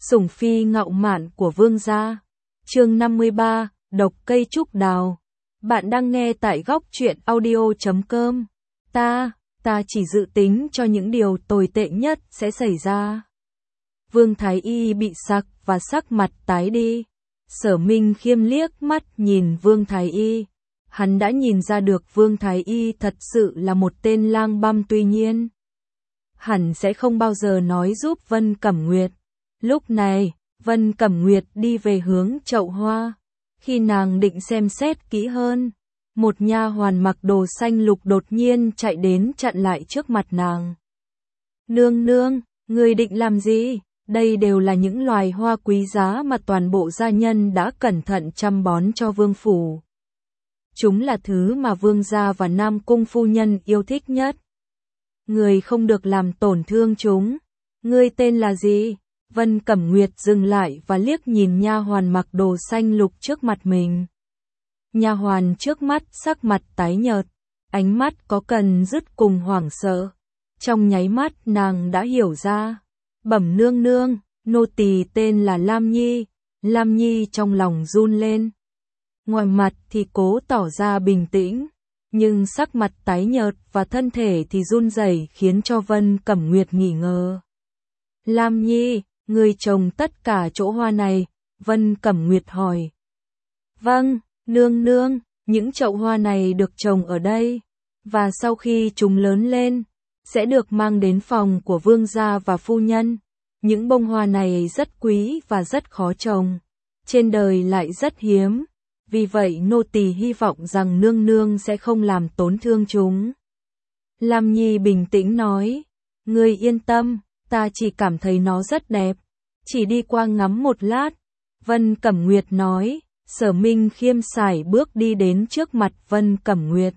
Sủng phi ngạo mạn của vương gia. Chương 53, độc cây trúc đào. Bạn đang nghe tại góc truyện audio.com. Ta chỉ dự tính cho những điều tồi tệ nhất sẽ xảy ra. Vương Thái Y bị sặc và sắc mặt tái đi. Sở Minh Khiêm liếc mắt nhìn Vương Thái Y. Hắn đã nhìn ra được Vương Thái Y thật sự là một tên lang băm, tuy nhiên hẳn sẽ không bao giờ nói giúp Vân Cẩm Nguyệt. Lúc này, Vân Cẩm Nguyệt đi về hướng chậu hoa. Khi nàng định xem xét kỹ hơn, một nha hoàn mặc đồ xanh lục đột nhiên chạy đến chặn lại trước mặt nàng. Nương nương, người định làm gì? Đây đều là những loài hoa quý giá mà toàn bộ gia nhân đã cẩn thận chăm bón cho vương phủ. Chúng là thứ mà vương gia và Nam Cung phu nhân yêu thích nhất. Người không được làm tổn thương chúng. Ngươi tên là gì? Vân Cẩm Nguyệt dừng lại và liếc nhìn nha hoàn mặc đồ xanh lục trước mặt mình. Nha hoàn trước mắt sắc mặt tái nhợt, ánh mắt có cần dứt cùng hoảng sợ. Trong nháy mắt nàng đã hiểu ra. Bẩm nương nương, nô tỳ tên là Lam Nhi. Lam Nhi trong lòng run lên. Ngoài mặt thì cố tỏ ra bình tĩnh, nhưng sắc mặt tái nhợt và thân thể thì run rẩy khiến cho Vân Cẩm Nguyệt nghi ngờ. Lam Nhi, người trồng tất cả chỗ hoa này? Vân Cẩm Nguyệt hỏi. Vâng, nương nương, những chậu hoa này được trồng ở đây, và sau khi chúng lớn lên, sẽ được mang đến phòng của vương gia và phu nhân. Những bông hoa này rất quý và rất khó trồng, trên đời lại rất hiếm, vì vậy nô tỳ hy vọng rằng nương nương sẽ không làm tổn thương chúng. Lam Nhi bình tĩnh nói, ngươi yên tâm, ta chỉ cảm thấy nó rất đẹp, chỉ đi qua ngắm một lát. Vân Cẩm Nguyệt nói. Sở Minh Khiêm sải bước đi đến trước mặt Vân Cẩm Nguyệt.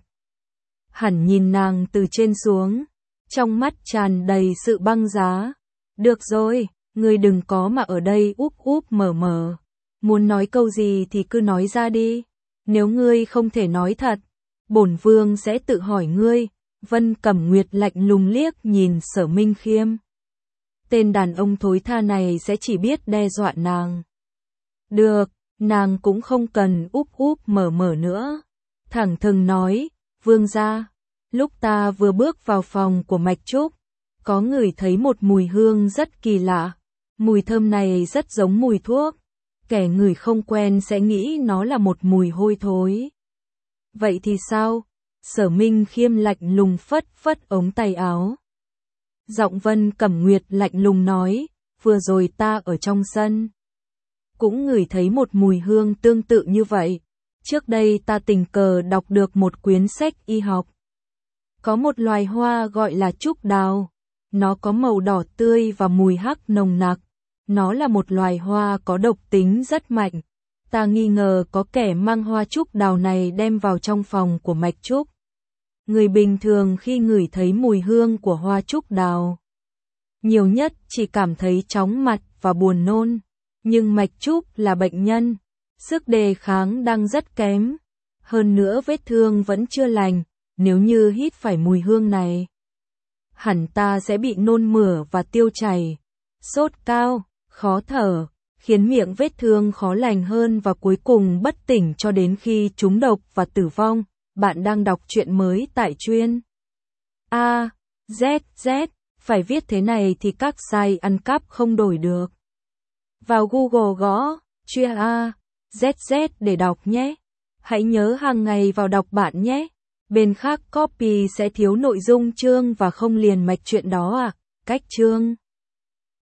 Hẳn nhìn nàng từ trên xuống, trong mắt tràn đầy sự băng giá. Được rồi, ngươi đừng có mà ở đây úp úp mở mở. Muốn nói câu gì thì cứ nói ra đi. Nếu ngươi không thể nói thật, bổn vương sẽ tự hỏi ngươi. Vân Cẩm Nguyệt lạnh lùng liếc nhìn Sở Minh Khiêm. Tên đàn ông thối tha này sẽ chỉ biết đe dọa nàng. Được. Nàng cũng không cần úp úp mở mở nữa. Thẳng thừng nói, vương gia, lúc ta vừa bước vào phòng của Mạch Trúc, có ngửi thấy một mùi hương rất kỳ lạ. Mùi thơm này rất giống mùi thuốc. Kẻ ngửi không quen sẽ nghĩ nó là một mùi hôi thối. Vậy thì sao? Sở Minh Khiêm lạnh lùng phất phất ống tay áo. Giọng Vân Cẩm Nguyệt lạnh lùng nói, vừa rồi ta ở trong sân cũng ngửi thấy một mùi hương tương tự như vậy. Trước đây ta tình cờ đọc được một quyển sách y học. Có một loài hoa gọi là trúc đào. Nó có màu đỏ tươi và mùi hắc nồng nặc. Nó là một loài hoa có độc tính rất mạnh. Ta nghi ngờ có kẻ mang hoa trúc đào này đem vào trong phòng của Mạch Trúc. Người bình thường khi ngửi thấy mùi hương của hoa trúc đào, nhiều nhất chỉ cảm thấy chóng mặt và buồn nôn. Nhưng Mạch Trúc là bệnh nhân, sức đề kháng đang rất kém. Hơn nữa vết thương vẫn chưa lành, nếu như hít phải mùi hương này, hẳn ta sẽ bị nôn mửa và tiêu chảy, sốt cao, khó thở, khiến miệng vết thương khó lành hơn và cuối cùng bất tỉnh cho đến khi trúng độc và tử vong. Bạn đang đọc truyện mới tại Chuyên Z, phải viết thế này thì các site ăn cắp không đổi được. Vào Google gõ Chuyên ZZ để đọc nhé. Hãy nhớ hàng ngày vào đọc bạn nhé. Bên khác copy sẽ thiếu nội dung chương và không liền mạch chuyện đó à. Cách chương